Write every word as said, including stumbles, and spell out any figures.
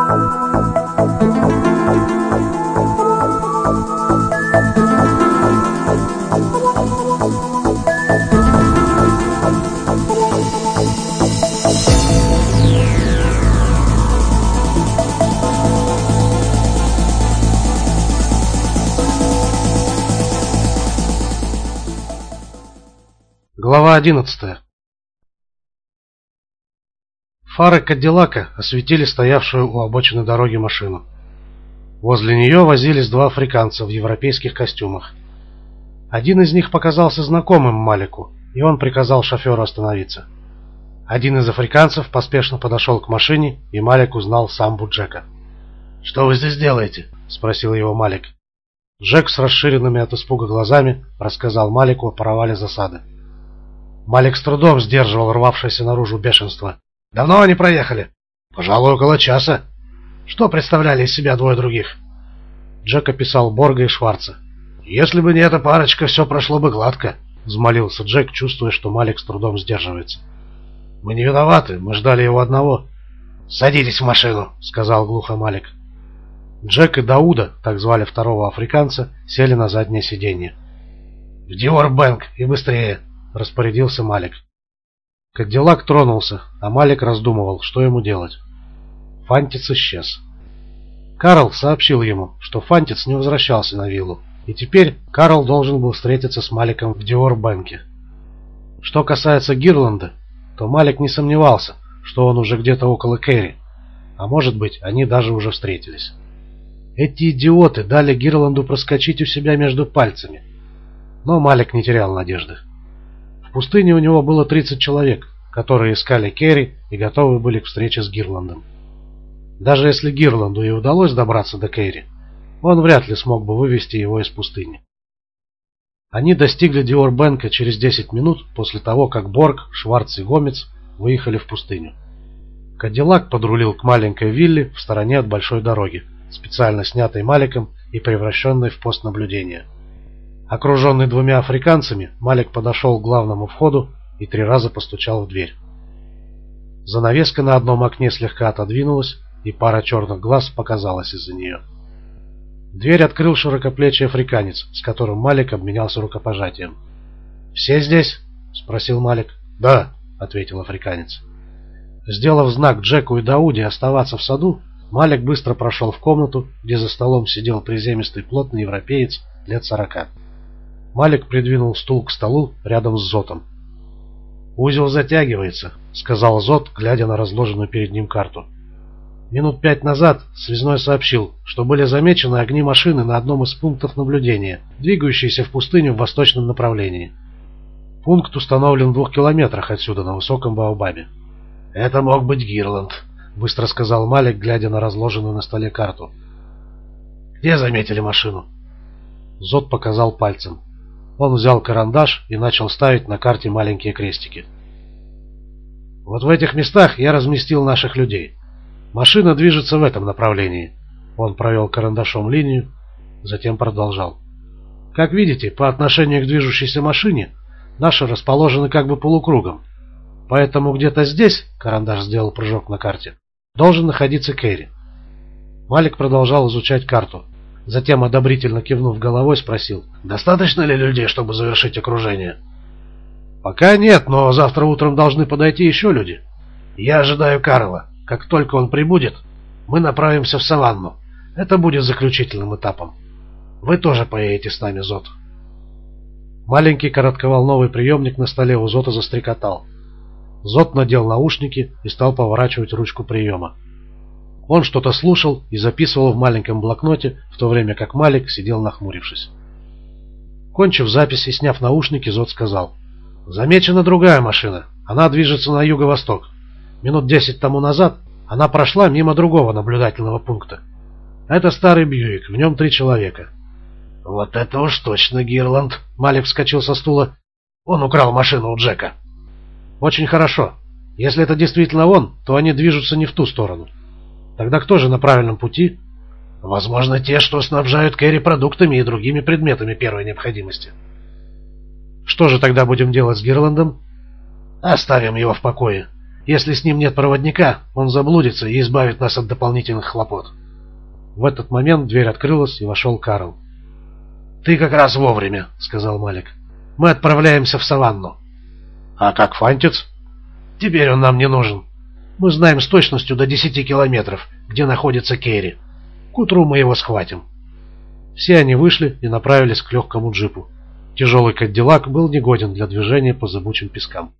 Глава одиннадцатая. Фары Кадиллака осветили стоявшую у обочины дороги машину. Возле нее возились два африканца в европейских костюмах. Один из них показался знакомым Малику, и он приказал шоферу остановиться. Один из африканцев поспешно подошел к машине, и Малик узнал самбу Джека. «Что вы здесь делаете?» — спросил его Малик. Джек с расширенными от испуга глазами рассказал Малику о провале засады. Малик с трудом сдерживал рвавшееся наружу бешенство. «Давно они проехали?» «Пожалуй, около часа». «Что представляли из себя двое других?» Джек описал Борга и Шварца. «Если бы не эта парочка, все прошло бы гладко», — взмолился Джек, чувствуя, что Малик с трудом сдерживается. «Мы не виноваты, мы ждали его одного». «Садитесь в машину», — сказал глухо Малик. Джек и Дауда, так звали второго африканца, сели на заднее сиденье. «В Диор-Бэнк и быстрее», — распорядился Малик. Кадиллак тронулся, а Малик раздумывал, что ему делать. Фантиц исчез. Карл сообщил ему, что Фантиц не возвращался на виллу, и теперь Карл должен был встретиться с Маликом в Диор-Бэнке. Что касается Гирланда, то Малик не сомневался, что он уже где-то около Керри, а может быть, они даже уже встретились. Эти идиоты дали Гирланду проскочить у себя между пальцами, но Малик не терял надежды. В пустыне у него было тридцать человек, которые искали Керри и готовы были к встрече с Гирландом. Даже если Гирланду и удалось добраться до Керри, он вряд ли смог бы вывести его из пустыни. Они достигли Диор-Бэнка через десять минут после того, как Борг, Шварц и Гомец выехали в пустыню. Кадиллак подрулил к маленькой вилле в стороне от большой дороги, специально снятой Маликом и превращенной в пост наблюдения. Окруженный двумя африканцами, Малик подошел к главному входу и три раза постучал в дверь. Занавеска на одном окне слегка отодвинулась, и пара черных глаз показалась из-за нее. Дверь открыл широкоплечий африканец, с которым Малик обменялся рукопожатием. «Все здесь?» — спросил Малик. «Да», — ответил африканец. Сделав знак Джеку и Дауде оставаться в саду, Малик быстро прошел в комнату, где за столом сидел приземистый плотный европеец лет сорока. Малик придвинул стул к столу рядом с Зотом. «Узел затягивается», — сказал Зот, глядя на разложенную перед ним карту. «Минут пять назад связной сообщил, что были замечены огни машины на одном из пунктов наблюдения, двигающиеся в пустыню в восточном направлении. Пункт установлен в двух километрах отсюда, на высоком Баобабе». «Это мог быть Гирланд», — быстро сказал Малик, глядя на разложенную на столе карту. «Где заметили машину?» Зот показал пальцем. Он взял карандаш и начал ставить на карте маленькие крестики. «Вот в этих местах я разместил наших людей. Машина движется в этом направлении». Он провел карандашом линию, затем продолжал. «Как видите, по отношению к движущейся машине наши расположены как бы полукругом. Поэтому где-то здесь, карандаш сделал прыжок на карте, должен находиться Керри». Малик продолжал изучать карту. Затем, одобрительно кивнув головой, спросил: «Достаточно ли людей, чтобы завершить окружение?» «Пока нет, но завтра утром должны подойти еще люди. Я ожидаю Карла. Как только он прибудет, мы направимся в саванну. Это будет заключительным этапом. Вы тоже поедете с нами, Зот». Маленький коротковолновый приемник на столе у Зота застрекотал. Зот надел наушники и стал поворачивать ручку приема. Он что-то слушал и записывал в маленьком блокноте, в то время как Малик сидел нахмурившись. Кончив запись и сняв наушники, Зот сказал: «Замечена другая машина. Она движется на юго-восток. Минут десять тому назад она прошла мимо другого наблюдательного пункта. Это старый Бьюик, в нем три человека». «Вот это уж точно Гирланд!» Малик вскочил со стула. «Он украл машину у Джека». «Очень хорошо. Если это действительно он, то они движутся не в ту сторону. Тогда кто же на правильном пути?» «Возможно, те, что снабжают Керри продуктами и другими предметами первой необходимости». «Что же тогда будем делать с Гирландом?» «Оставим его в покое. Если с ним нет проводника, он заблудится и избавит нас от дополнительных хлопот. В этот момент дверь открылась, и вошел Карл. «Ты как раз вовремя», — сказал Малик. «Мы отправляемся в саванну». «А как Фантиц?» «Теперь он нам не нужен. Мы знаем с точностью до десяти километров, где находится Керри. К утру мы его схватим». Все они вышли и направились к легкому джипу. Тяжелый кадиллак был негоден для движения по зыбучим пескам.